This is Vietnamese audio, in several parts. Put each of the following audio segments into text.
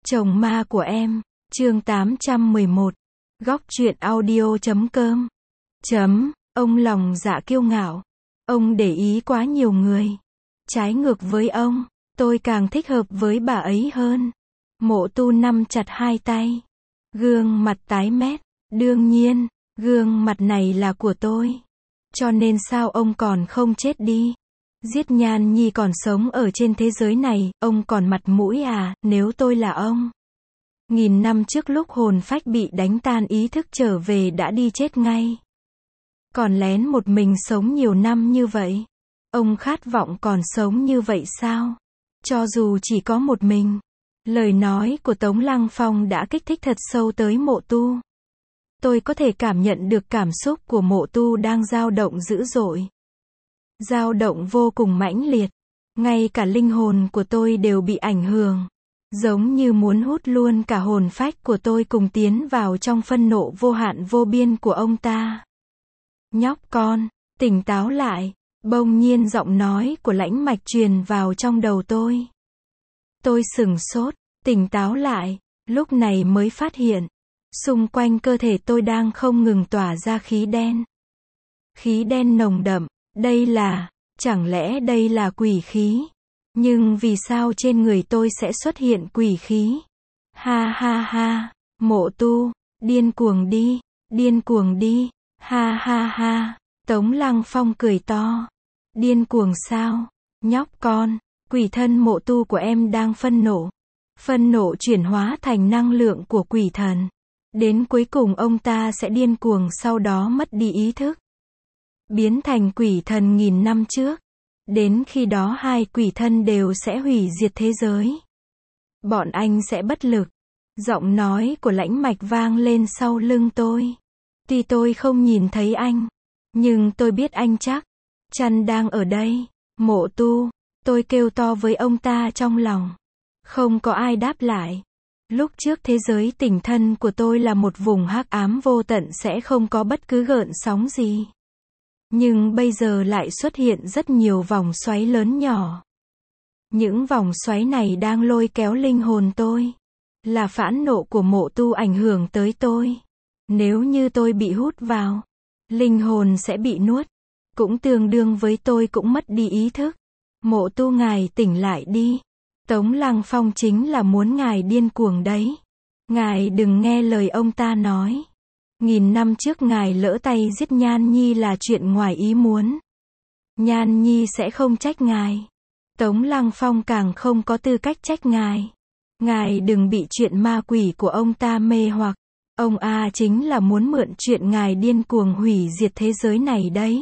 Chồng ma của em, chương 811, góc truyện audio.com. Ông lòng dạ kiêu ngạo. Ông để ý quá nhiều người. Trái ngược với ông, tôi càng thích hợp với bà ấy hơn. Mộ Tu nắm chặt hai tay. Gương mặt tái mét. Đương nhiên, gương mặt này là của tôi. Cho nên sao ông còn không chết đi? Giết Nhan Nhi còn sống ở trên thế giới này, ông còn mặt mũi à, nếu tôi là ông. 1000 năm trước lúc hồn phách bị đánh tan ý thức trở về đã đi chết ngay. Còn lén một mình sống nhiều năm như vậy. Ông khát vọng còn sống như vậy sao? Cho dù chỉ có một mình. Lời nói của Tống Lăng Phong đã kích thích thật sâu tới Mộ Tu. Tôi có thể cảm nhận được cảm xúc của Mộ Tu đang dao động dữ dội. Dao động vô cùng mãnh liệt. Ngay cả linh hồn của tôi đều bị ảnh hưởng. Giống như muốn hút luôn cả hồn phách của tôi cùng tiến vào trong phân nộ vô hạn vô biên của ông ta. Nhóc con, tỉnh táo lại. Bỗng nhiên giọng nói của Lãnh Mạch truyền vào trong đầu tôi. Tôi sửng sốt, tỉnh táo lại, lúc này mới phát hiện. Xung quanh cơ thể tôi đang không ngừng tỏa ra khí đen. Khí đen nồng đậm, chẳng lẽ đây là quỷ khí? Nhưng vì sao trên người tôi sẽ xuất hiện quỷ khí? Ha ha ha, Mộ Tu, điên cuồng đi, ha ha ha, Tống Lăng Phong cười to. Điên cuồng sao? Nhóc con, quỷ thân Mộ Tu của em đang phân nộ. Phân nộ chuyển hóa thành năng lượng của quỷ thần. Đến cuối cùng ông ta sẽ điên cuồng sau đó mất đi ý thức. Biến thành quỷ thần 1000 năm trước. Đến khi đó hai quỷ thân đều sẽ hủy diệt thế giới. Bọn anh sẽ bất lực. Giọng nói của Lãnh Mạch vang lên sau lưng tôi. Tuy tôi không nhìn thấy anh, nhưng tôi biết anh chắc chắn đang ở đây. Mộ Tu, tôi kêu to với ông ta trong lòng. Không có ai đáp lại. Lúc trước thế giới tỉnh thân của tôi là một vùng hắc ám vô tận sẽ không có bất cứ gợn sóng gì. Nhưng bây giờ lại xuất hiện rất nhiều vòng xoáy lớn nhỏ. Những vòng xoáy này đang lôi kéo linh hồn tôi. Là phẫn nộ của Mộ Tu ảnh hưởng tới tôi. Nếu như tôi bị hút vào, linh hồn sẽ bị nuốt. Cũng tương đương với tôi cũng mất đi ý thức. Mộ Tu ngài tỉnh lại đi. Tống Lăng Phong chính là muốn ngài điên cuồng đấy. Ngài đừng nghe lời ông ta nói. 1000 năm trước ngài lỡ tay giết Nhan Nhi là chuyện ngoài ý muốn. Nhan Nhi sẽ không trách ngài. Tống Lăng Phong càng không có tư cách trách ngài. Ngài đừng bị chuyện ma quỷ của ông ta mê hoặc. Ông chính là muốn mượn chuyện ngài điên cuồng hủy diệt thế giới này đấy.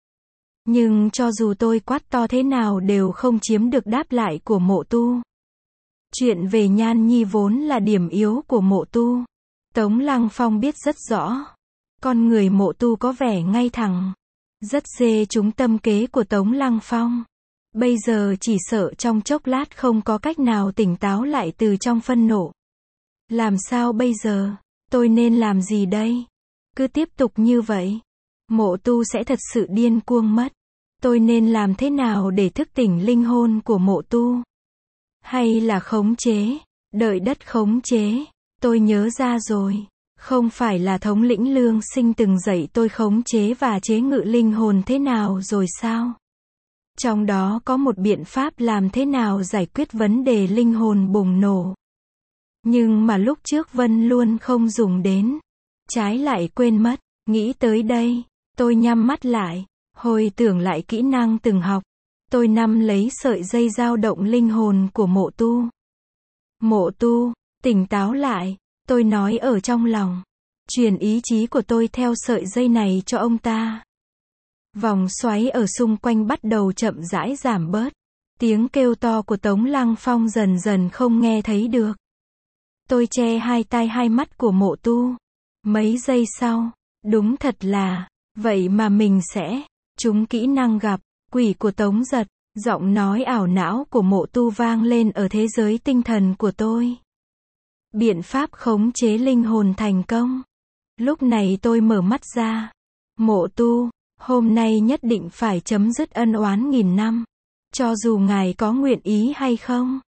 Nhưng cho dù tôi quát to thế nào đều không chiếm được đáp lại của Mộ Tu. Chuyện về Nhan Nhi vốn là điểm yếu của Mộ Tu. Tống Lăng Phong biết rất rõ. Con người Mộ Tu có vẻ ngay thẳng. Rất dê trúng tâm kế của Tống Lăng Phong. Bây giờ chỉ sợ trong chốc lát không có cách nào tỉnh táo lại từ trong phân nộ. Làm sao bây giờ? Tôi nên làm gì đây? Cứ tiếp tục như vậy, Mộ Tu sẽ thật sự điên cuồng mất. Tôi nên làm thế nào để thức tỉnh linh hồn của Mộ Tu? Hay là khống chế? Đợi đất khống chế? Tôi nhớ ra rồi. Không phải là thống lĩnh Lương Sinh từng dạy tôi khống chế và chế ngự linh hồn thế nào rồi sao? Trong đó có một biện pháp làm thế nào giải quyết vấn đề linh hồn bùng nổ. Nhưng mà lúc trước Vân luôn không dùng đến. Trái lại quên mất. Nghĩ tới đây, tôi nhắm mắt lại, hồi tưởng lại kỹ năng từng học. Tôi nắm lấy sợi dây dao động linh hồn của Mộ Tu. Mộ Tu, tỉnh táo lại, tôi nói ở trong lòng. Truyền ý chí của tôi theo sợi dây này cho ông ta. Vòng xoáy ở xung quanh bắt đầu chậm rãi giảm bớt. Tiếng kêu to của Tống Lăng Phong dần dần không nghe thấy được. Tôi che hai tai hai mắt của Mộ Tu. Mấy giây sau, đúng thật là, vậy mà mình sẽ trúng kỹ năng gặp quỷ của Tống Giật. Giọng nói ảo não của Mộ Tu vang lên ở thế giới tinh thần của tôi. Biện pháp khống chế linh hồn thành công. Lúc này tôi mở mắt ra. Mộ Tu, hôm nay nhất định phải chấm dứt ân oán 1000 năm. Cho dù ngài có nguyện ý hay không.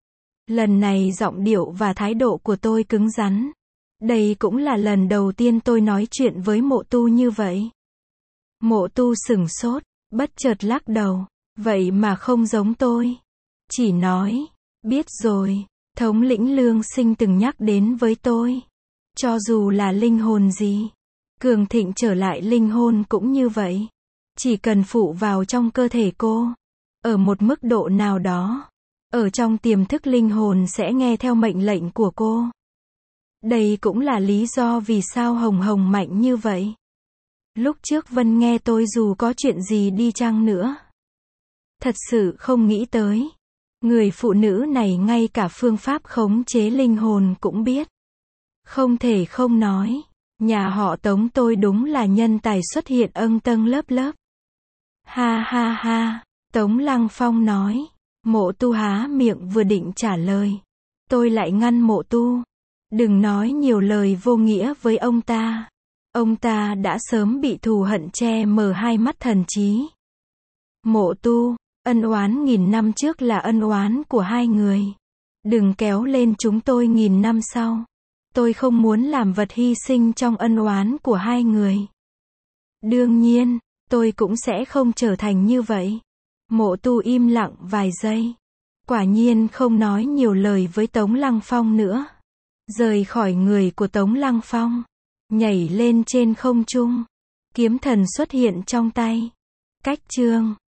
Lần này giọng điệu và thái độ của tôi cứng rắn. Đây cũng là lần đầu tiên tôi nói chuyện với Mộ Tu như vậy. Mộ Tu sửng sốt, bất chợt lắc đầu. Vậy mà không giống tôi. Chỉ nói, biết rồi, thống lĩnh Lương Sinh từng nhắc đến với tôi. Cho dù là linh hồn gì, cường thịnh trở lại linh hồn cũng như vậy. Chỉ cần phụ vào trong cơ thể cô, ở một mức độ nào đó, ở trong tiềm thức linh hồn sẽ nghe theo mệnh lệnh của cô. Đây cũng là lý do vì sao Hồng Hồng mạnh như vậy. Lúc trước Vân nghe tôi dù có chuyện gì đi chăng nữa, thật sự không nghĩ tới. Người phụ nữ này ngay cả phương pháp khống chế linh hồn cũng biết. Không thể không nói, nhà họ Tống tôi đúng là nhân tài xuất hiện âng tâng lớp lớp. Ha ha ha, Tống Lăng Phong nói. Mộ Tu há miệng vừa định trả lời. Tôi lại ngăn Mộ Tu. Đừng nói nhiều lời vô nghĩa với ông ta. Ông ta đã sớm bị thù hận che mờ hai mắt thần trí. Mộ Tu, ân oán 1000 năm trước là ân oán của hai người. Đừng kéo lên chúng tôi 1000 năm sau. Tôi không muốn làm vật hy sinh trong ân oán của hai người. Đương nhiên, tôi cũng sẽ không trở thành như vậy. Mộ Tu im lặng vài giây. Quả nhiên không nói nhiều lời với Tống Lăng Phong nữa. Rời khỏi người của Tống Lăng Phong. Nhảy lên trên không trung. Kiếm thần xuất hiện trong tay. Cách chương